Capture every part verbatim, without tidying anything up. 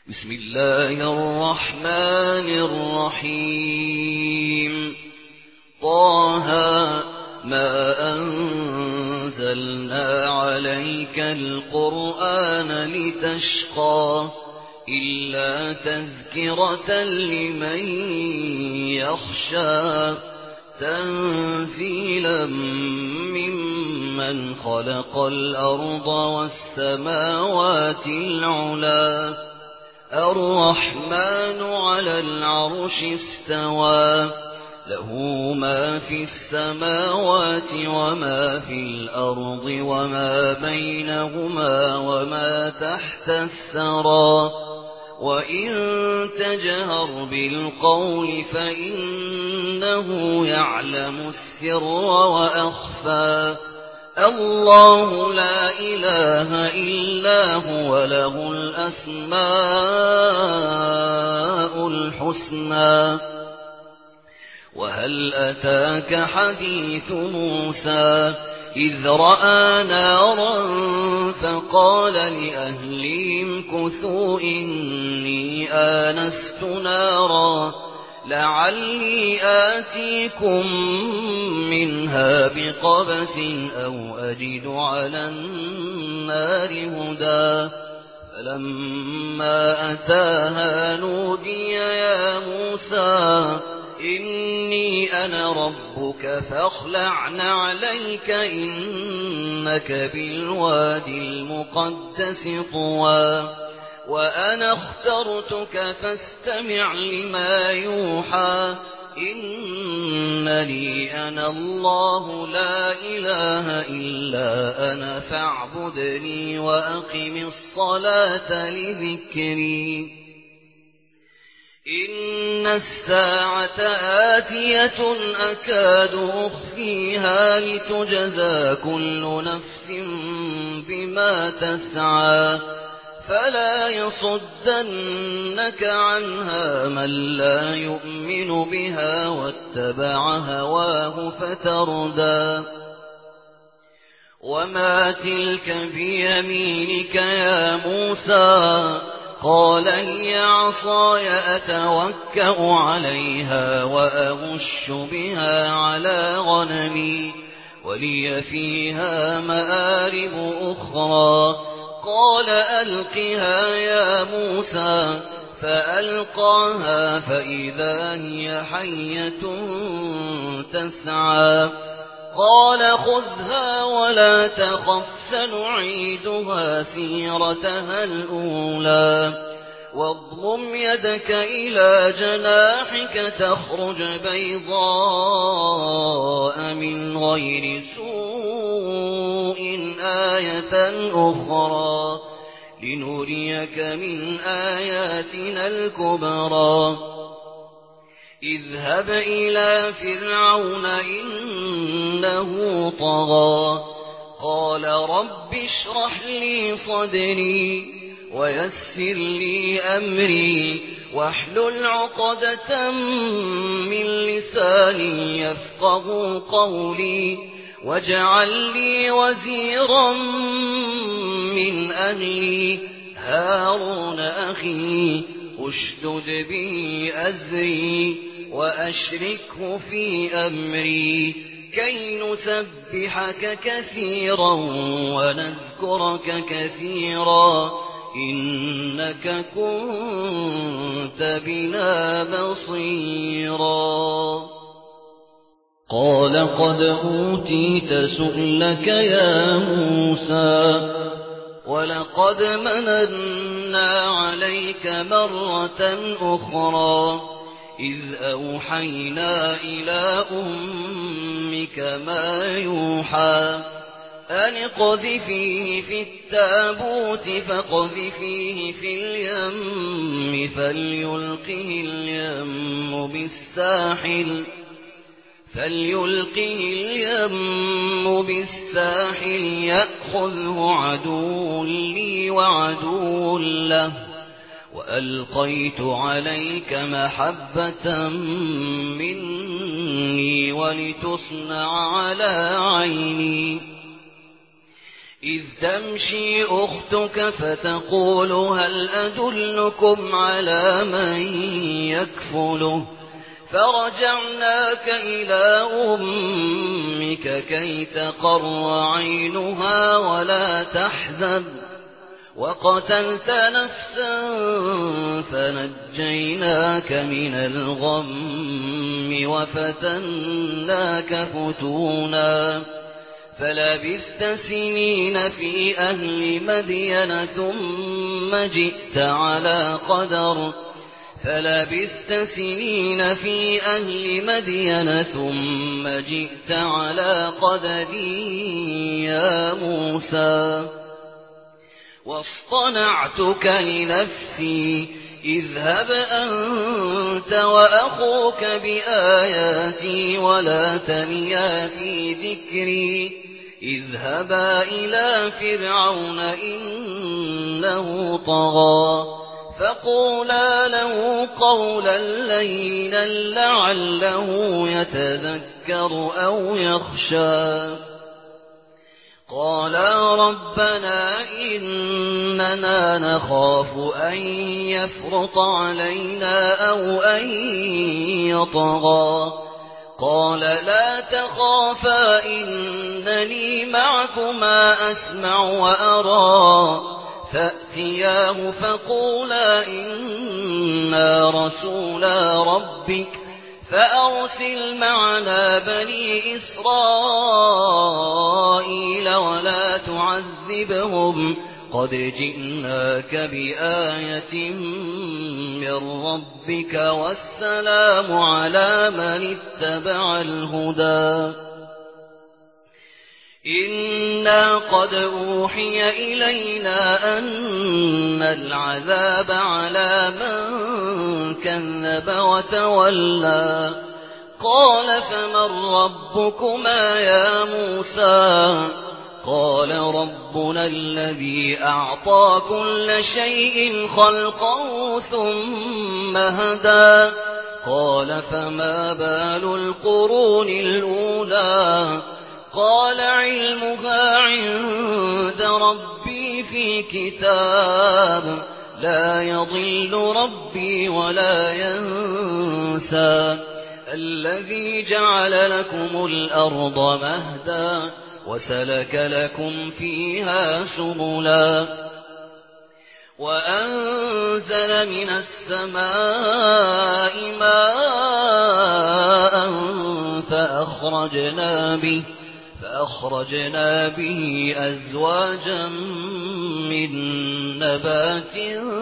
بسم الله الرحمن الرحيم. طه ما أنزلنا عليك القرآن لتشقى إلا تذكرة لمن يخشى تنزيلا ممن خلق الأرض والسماوات العلى الرحمن على العرش استوى له ما في السماوات وما في الأرض وما بينهما وما تحت الثرى وإن تجهر بالقول فإنه يعلم السر وأخفى الله لا إله إلا هو له الأسماء الحسنى. وهل أتاك حديث موسى إذ رأى نارا فقال لأهلهم كثوا إني آنست نارا لعلي آتيكم منها بقبس أو أجد على النار هدى فلما أتاها نودي يا موسى إني أنا ربك فاخلع نعليك إنك بالوادي المقدس طوى وأنا اخترتك فاستمع لما يوحى إنني أنا الله لا إله إلا أنا فاعبدني وأقم الصلاة لذكري إن الساعة آتية أكاد أخفيها لتجزى كل نفس بما تسعى فلا يصدنك عنها من لا يؤمن بها واتبع هواه فتردى وما تلك بيمينك يا موسى قال هي عصاي أتوكأ عليها وأغش بها على غنمي ولي فيها مآرب أخرى قال ألقها يا موسى فألقاها فإذا هي حية تسعى قال خذها ولا تخف سنعيدها سيرتها الأولى واضمم يدك إلى جناحك تخرج بيضاء من غير سوء آية أخرى لنريك من آياتنا الكبرى اذهب إلى فرعون إنه طغى قال رب اشرح لي صدري ويسر لي أمري واحلل عقدة من لساني يفقه قولي واجعل لي وزيرا من أهلي هارون أخي اشدد به أزري وأشركه في أمري كي نسبحك كثيرا ونذكرك كثيرا إنك كنت بنا بصيرا قال قد أوتيت سؤلك يا موسى ولقد مننا عليك مرة أخرى إذ أوحينا إلى أمك ما يوحى أن اقذفيه في التابوت فاقذفيه في اليم فليلقه اليم بالساحل فليلقه اليم بالساحل يأخذه عدو لي وعدو له وألقيت عليك محبة مني ولتصنع على عيني إذ تمشي أختك فتقول هل أدلكم على من يكفله فرجعناك إلى أمك كي تقر عينها ولا تحزن وقتلت نفسا فنجيناك من الغم وفتناك فتونا فلبثت سنين في أهل مدين ثم جئت على قدر فلبثت سنين في أهل مدين ثم جئت على قدر يا موسى واصطنعتك لنفسي اذهب أنت وأخوك بآياتي ولا تنيا في ذكري اذهبا إلى فرعون إنه طغى فقولا له قولا لينا لعله يتذكر أو يخشى قالا ربنا إننا نخاف أن يفرط علينا أو أن يطغى قال لا تخافا إنني معكما أسمع وأرى فأتياه فقولا إنا رسولا ربك فأرسل معنا بني إسرائيل ولا تعذبهم قد جئناك بآية من ربك والسلام على من اتبع الهدى إنا قد أوحي إلينا أن العذاب على من كذب وتولى قال فمن ربكما يا موسى قال ربنا الذي أعطى كل شيء خلقه ثم هدى قال فما بال القرون الأولى قال علمها عند ربي في كتاب لا يضل ربي ولا ينسى الذي جعل لكم الأرض مهدا وسلك لكم فيها سبلا وأنزل من السماء ماء فأخرجنا به فأخرجنا به أزواجا من نبات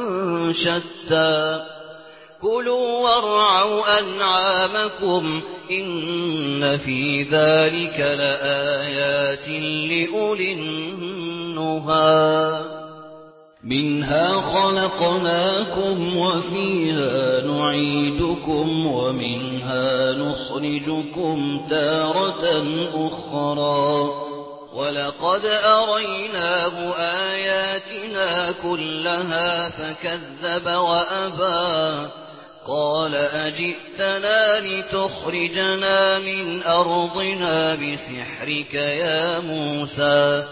شتى كلوا وارعوا أنعامكم إن في ذلك لآيات لأولي النهى منها خلقناكم وفيها نعيدكم ومنها نخرجكم تارة أخرى ولقد أريناه آياتنا كلها فكذب وأبى قال أجئتنا لتخرجنا من أرضنا بسحرك يا موسى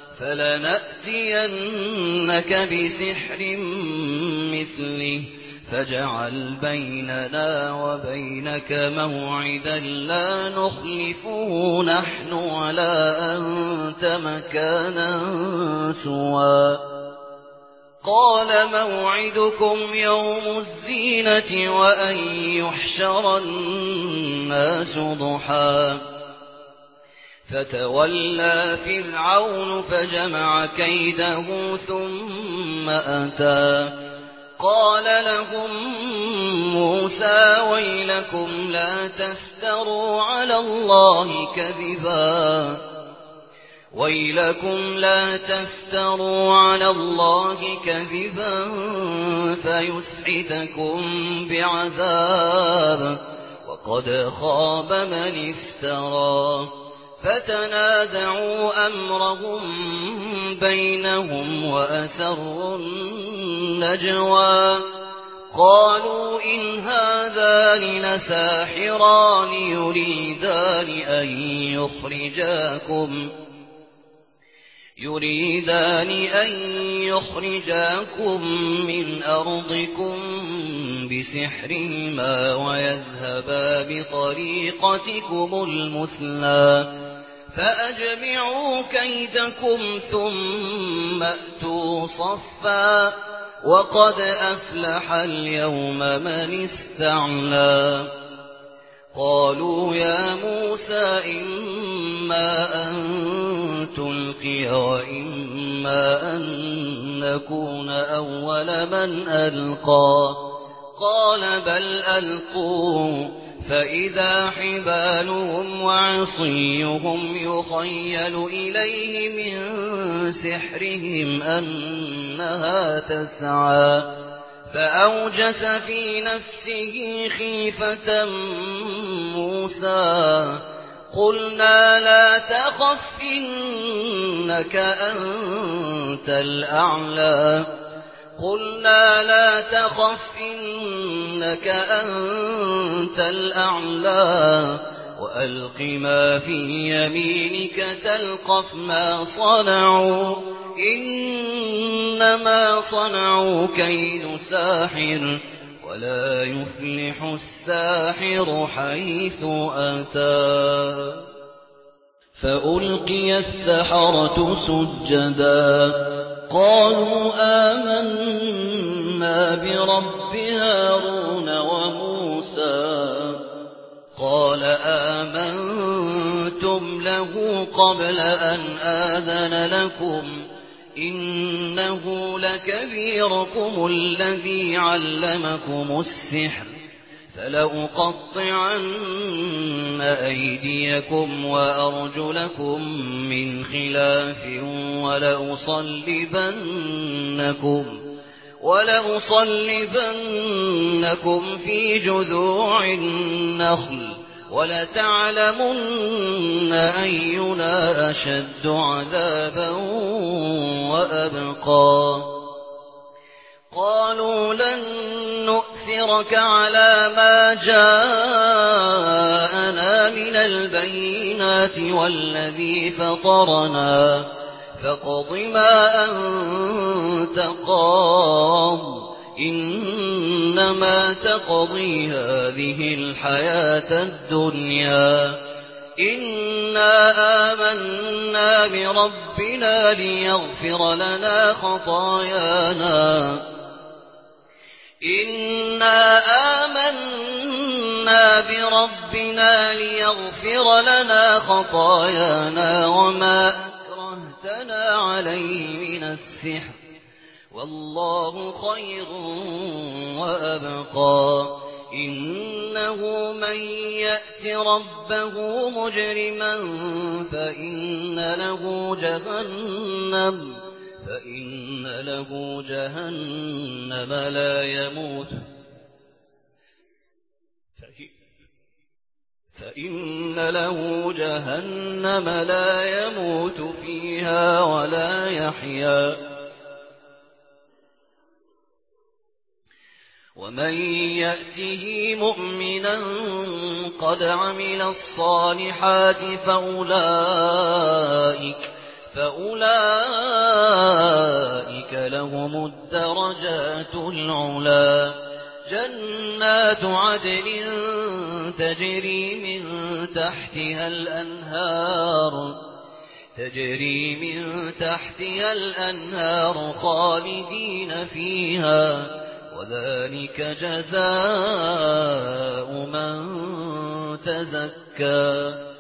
فلنأتينك بسحر مثله فاجعل بيننا وبينك موعدا لا نخلفه نحن ولا أنت مكانا سوى قال موعدكم يوم الزينة وأن يحشر الناس ضحى فتولى فرعون فجمع كيده ثم أتى قال لهم موسى ويلكم لا تفتروا على الله كذبا ويلكم لا تفتروا على الله كذبا فيسحتكم بعذاب وقد خاب من افترى فتنازعوا أمرهم بينهم وأسروا النجوى قالوا إن هذان لساحران يريدان أن يخرجاكم يريدان أن يخرجاكم من أرضكم بسحرهما ويذهبا بطريقتكم المثلى فأجمعوا كيدكم ثم أتوا صفا وقد أفلح اليوم من استعلى. قالوا يا موسى إما أن تلقي وإما أن نكون أول من ألقى قال بل ألقوا فإذا حبالهم وعصيهم يخيل إليه من سحرهم أنها تسعى فأوجس في نفسه خيفة موسى قلنا لا تخف إنك أنت الأعلى قلنا لا تخف إنك أنت الأعلى وألق ما في يمينك تلقف ما صنعوا إنما صنعوا كيد ساحر ولا يفلح الساحر حيث أتى. فألقي السحرة سجدا قالوا آمنا برب هارون وموسى قال آمنتم له قبل أن آذن لكم إنه لكبيركم الذي علمكم السحر فلأقطعن أيديكم وأرجلكم من خلاف ولأصلبنكم ولأصلبنكم في جذوع النخل ولتعلمن أينا أشد عذابا وأبقى. قالوا لن نؤثرك على ما جاءنا من البينات والذي فطرنا فاقض ما أنت قاض إنما تقضي هذه الحياة الدنيا إنا آمنا بربنا ليغفر لنا خطايانا إنا آمنا بربنا ليغفر لنا خطايانا وما أكرهتنا عليه من السحر والله خير وأبقى. إنه من يأت ربه مجرما فإن له جهنم فإن له جهنم لا يموت فإن له جهنم لا يموت فيها ولا يحيا ومن يأته مؤمنا قد عمل الصالحات فأولئك فأولئك لهم الدرجات العلا جنات عدن تجري من تحتها الأنهار تجري من تحتها الأنهار خالدين فيها وذلك جزاء من تزكى.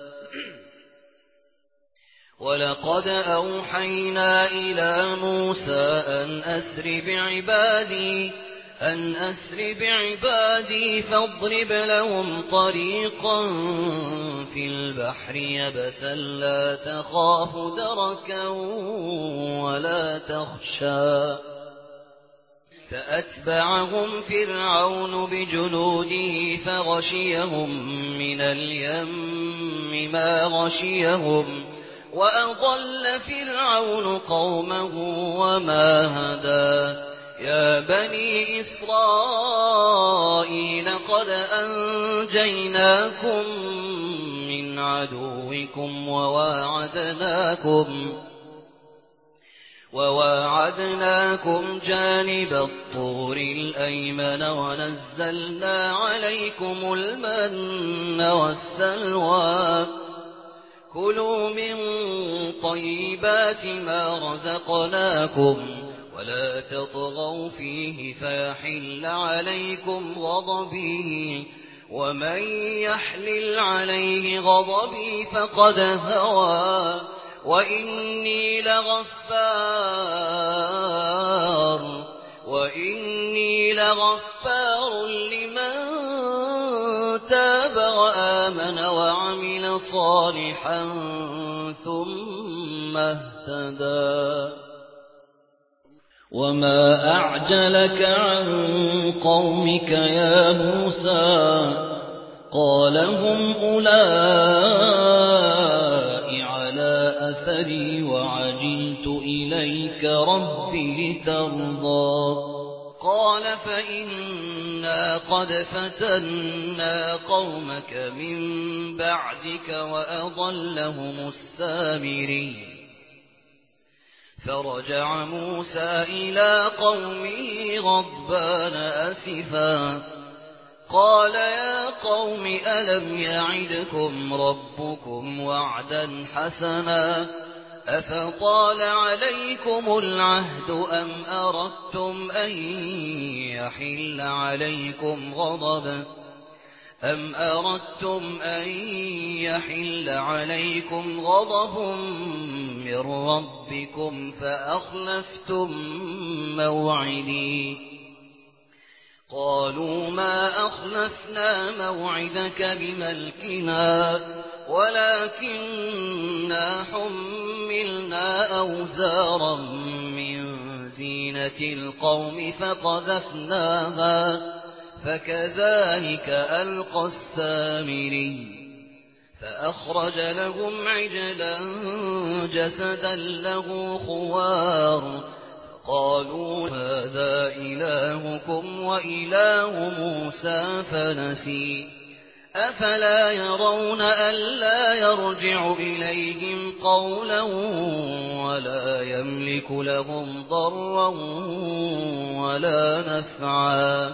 ولقد أوحينا إلى موسى أن أسر بعبادي أن أسر بعبادي فاضرب لهم طريقا في البحر يبسا لا تخاف دركا ولا تخشى فأتبعهم فرعون بجنوده فغشيهم من اليم ما غشيهم وأضل فرعون قومه وما هدى. يا بني إسرائيل قد أنجيناكم من عدوكم وواعدناكم وواعدناكم جانب الطور الأيمن ونزلنا عليكم المن والسلوى كلوا من طيبات ما رزقناكم ولا تطغوا فيه فيحل عليكم غضبي ومن يحلل عليه غضبي فقد هوى وإني لغفار وإني لغفار لمن تاب وآمن وعمل صالحا ثم اهتدى وما أعجلك عن قومك يا موسى قال هم أولئك على أثري وعجلت إليك رب لترضى قال فإنا قد فتنا قومك من بعدك وأضلهم السامري فرجع موسى إلى قومه غضبان أسفا قال يا قوم ألم يعدكم ربكم وعدا حسنا أفطال عليكم العهد أم أردتم أن يحل عليكم غضب أم أردتم أن يحل عليكم غضب من ربكم فأخلفتم موعدي قالوا ما أخلفنا موعدك بملكنا ولكننا حملنا أوزارا من زينة القوم فقذفناها فكذلك ألقى السامري فأخرج لهم عجلا جسدا له خوار قالوا هذا إلهكم وإله موسى فنسي أفلا يرون ألا يرجع إليهم قولا ولا يملك لهم ضرا ولا نفعا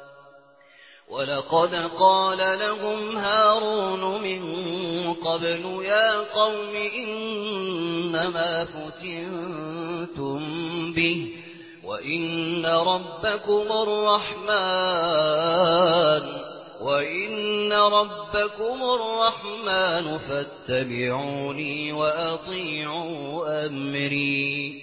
ولقد قال لهم هارون من قبل يا قوم إنما فتنتم به وإن ربكم الرحمن وإن ربكم الرحمن فاتبعوني وأطيعوا أمري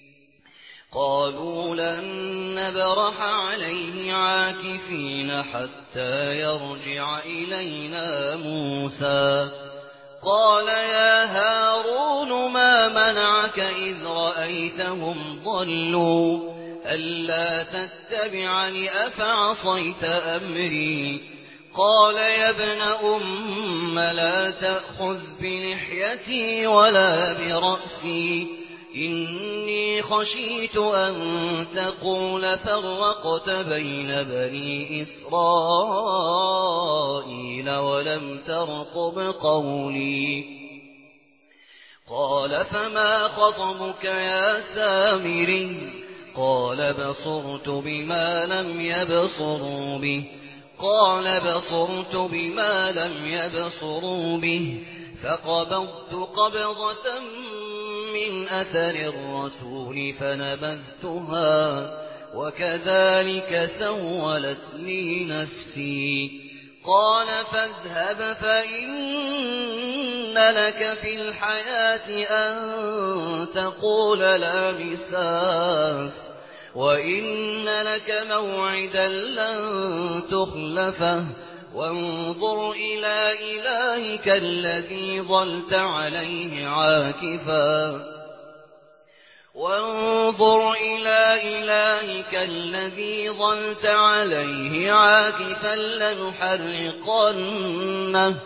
قالوا لن نبرح عليه عاكفين حتى يرجع إلينا موسى قال يا هارون ما منعك إذ رأيتهم ضلوا ألا تتبعني أفعصيت أمري قال يا ابن أم لا تأخذ بلحيتي ولا برأسي إني خشيت أن تقول فرقت بين بني إسرائيل ولم ترقب قولي قال فما خطبك يا سامري قال بصرت بما لم يبصروا به قال بصرت بما لم يبصروا به فقبضت قبضة من أثر الرسول فنبذتها وكذلك سولت لي نفسي قال فاذهب فإن لك في الحياة أن تقول لا مساس وإن لك موعدا لن تخلفه وانظر إلى إلهك الذي ظلت عليه عاكفا وانظر إلى إلهك الذي ظلت عليه عاكفا لنحرقنه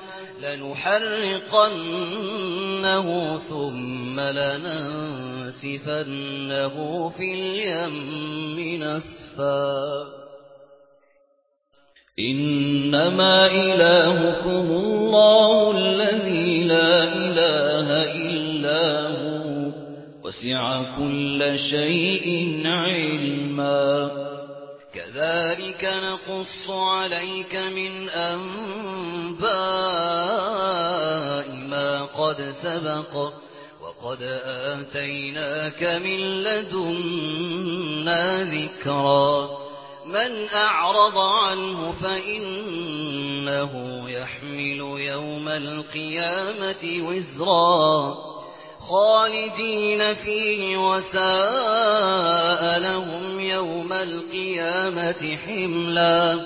لنحرقنه ثم لننسفنه في اليم نسفا إنما إلهكم الله الذي لا إله إلا هو وسع كل شيء علما كذلك نقص عليك من أنباء ما قد سبق وقد آتيناك من لدنا ذكرا من أعرض عنه فإنه يحمل يوم القيامة وزرا خالدين فيه وساء لهم يوم القيامة حملا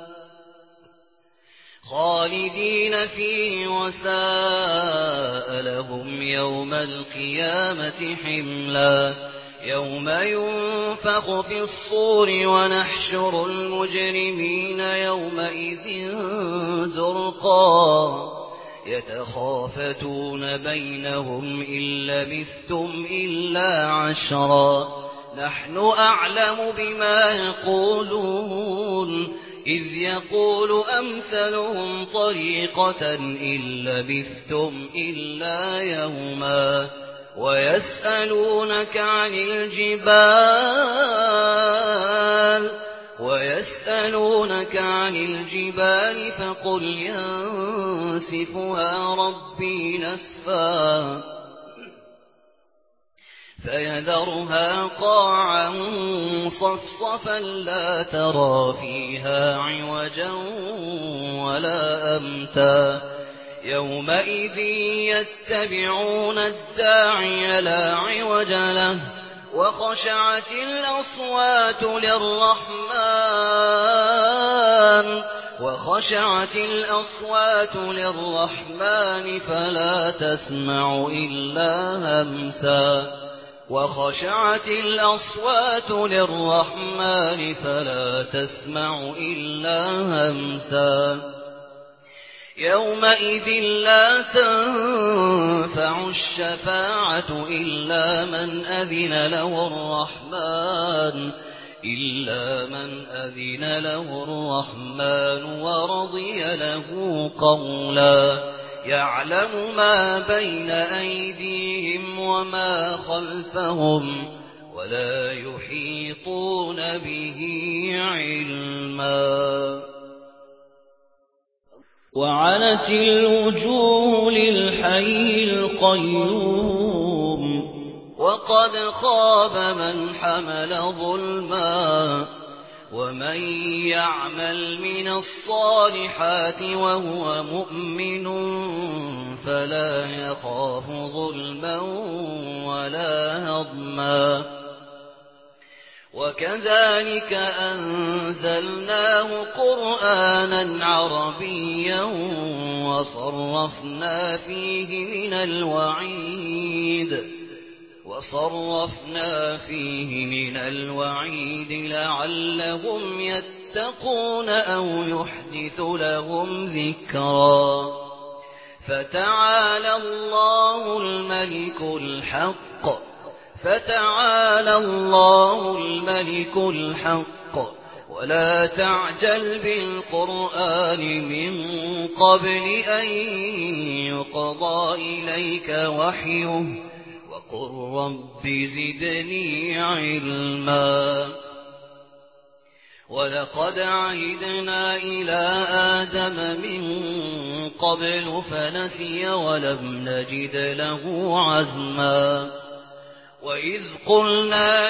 خالدين فيه وساء لهم يوم القيامة حملا يوم ينفخ في الصور ونحشر المجرمين يومئذ زرقا يتخافتون بينهم إن لبثتم إلا عشرا نحن أعلم بما يقولون إذ يقول أمثلهم طريقة إن لبثتم إلا يوما ويسألونك عن الجبال ويسألونك عن الجبال فقل ينسفها ربي نسفا فيذرها قاعا صفصفا لا ترى فيها عوجا ولا أمتا يومئذ يتبعون الداعي لا عوج له وخشعت الأصوات للرحمن وخشعت الأصوات للرحمن فلا تسمع إلا همسا وخشعت الأصوات للرحمن فلا تسمع إلا همسا يومئذ لا تنفع الشفاعة إلا من أذن له الرحمن إلا من أذن له الرحمن ورضي له قولا يعلم ما بين أيديهم وما خلفهم ولا يحيطون به علما وعنت الوجوه للحي القيوم وقد خاب من حمل ظلما ومن يعمل من الصالحات وهو مؤمن فلا يخاف ظلما ولا هضما وكذلك أنزلناه قرآنا عربيا وصرفنا فيه من الوعيد وصرفنا فيه من الوعيد لعلهم يتقون أو يحدث لهم ذكرا فتعالى الله الملك الحق فتعالى الله الملك الحق ولا تعجل بالقرآن من قبل أن يقضى إليك وحيه وقل رب زدني علما ولقد عهدنا إلى آدم من قبل فنسي ولم نجد له عزما وإذ قلنا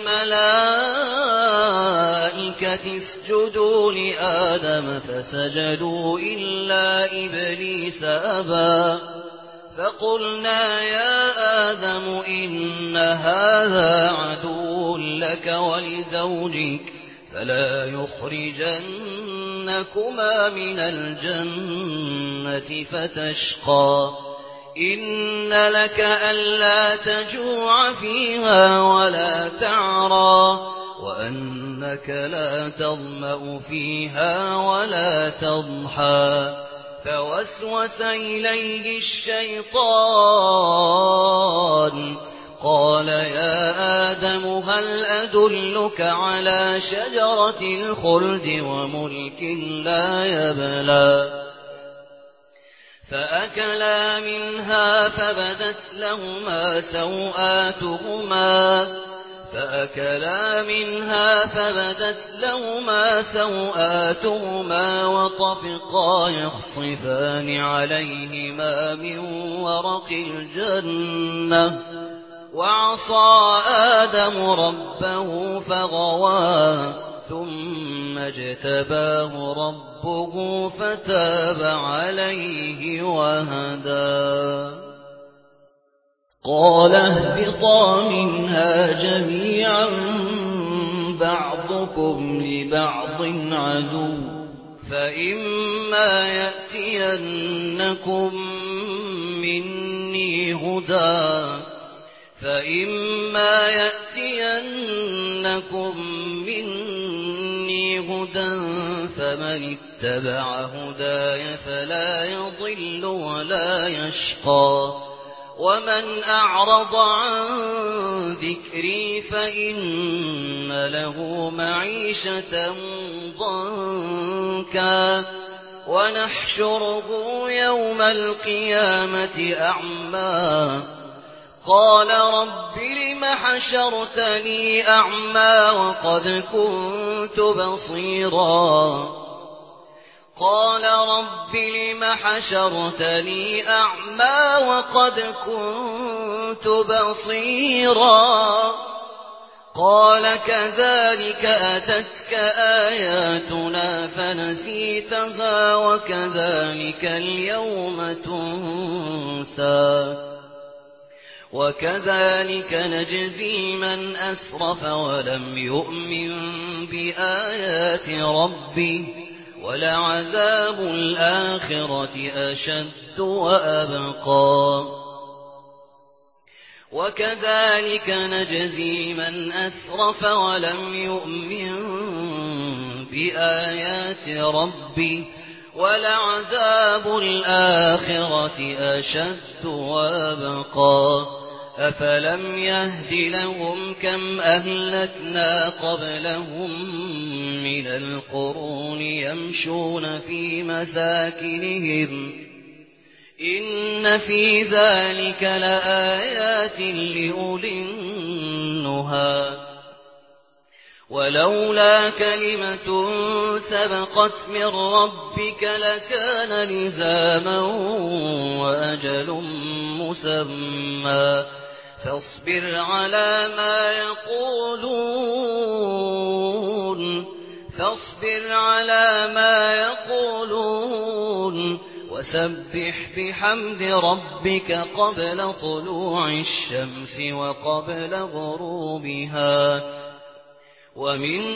للملائكة اسجدوا لآدم فسجدوا إلا إبليس أبى فقلنا يا آدم إن هذا عدو لك ولزوجك فلا يخرجنكما من الجنة فتشقى إن لك ألا تجوع فيها ولا تعرى وأنك لا تظمأ فيها ولا تضحى فوسوس إليه الشيطان قال يا آدم هل أدلك على شجرة الخلد وملك لا يبلى فأكلا منها فبدت لهما سوآتهما فأكلا منها فبدت لهما سوآتهما وطفقا يخصفان عليهما من ورق الجنة وعصى آدم ربه فغوى ثم اجتباه ربه فتاب عليه وهدى قال اهبطا منها جميعا بعضكم لبعض عدو فإما يأتينكم مني هدى فإما يأتينكم مني هدى فمن اتبع هداي فلا يضل ولا يشقى ومن أعرض عن ذكري فإن له معيشة ضنكا ونحشره يوم القيامة أعمى قال رب لم حشرتني أعمى وقد كنت بصيرا قال رب لم حشرتني أعمى وقد كنت بصيرا قال كذلك أتتك آياتنا فنسيتها وكذلك اليوم تنسى وكذلك نجزي من أسرف ولم يؤمن بآيات ربه ولعذاب الآخرة أشد وأبقى وكذلك نجزي من أسرف ولم يؤمن بآيات ربه ولعذاب الآخرة أشد وأبقى أفلم يهد لهم كم أهلكنا قبلهم من القرون يمشون في مساكنهم إن في ذلك لآيات لأولي النهى ولولا كلمة سبقت من ربك لكان لزاما وأجل مسمى فاصبر على ما يقولون فاصبر على ما يقولون وسبح بحمد ربك قبل طلوع الشمس وقبل غروبها ومن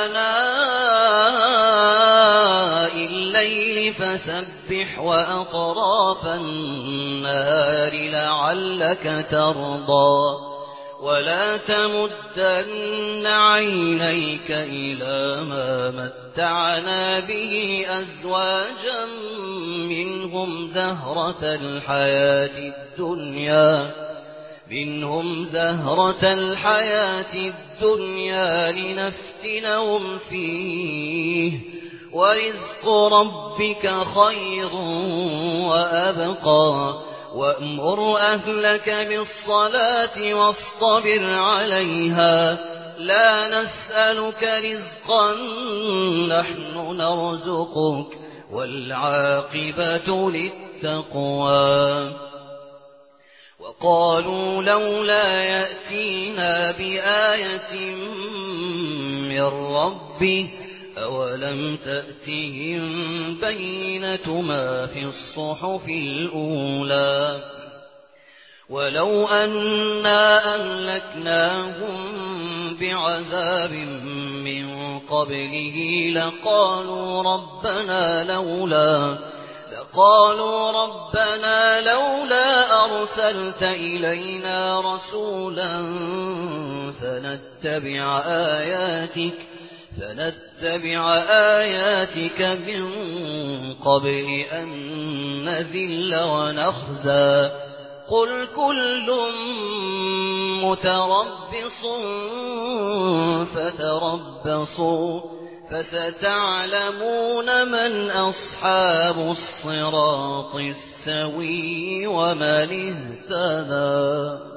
آناء الليل فسبح وأطراف النهار لعلك ترضى ولا تمدن عينيك إلى ما متعنا به أزواجا منهم زهرة الحياة الدنيا منهم زهرة الحياة الدنيا لنفتنهم فيه ورزق ربك خير وأبقى وأمر أهلك بالصلاة واصطبر عليها لا نسألك رزقا نحن نرزقك والعاقبة للتقوى وقالوا لولا يأتينا بآية من ربه أولم تأتهم بينة ما في الصحف الأولى ولو أنا أهلكناهم بعذاب من قبله لقالوا ربنا لولا لقالوا ربنا لولا أرسلت إلينا رسولا فنتبع آياتك فنتبع آياتك من قبل أن نذل ونخزى قل كل متربص فتربصوا فستعلمون من أصحاب الصراط السوي السَّوِيِّ وَمَنِ اهْتَدَىٰ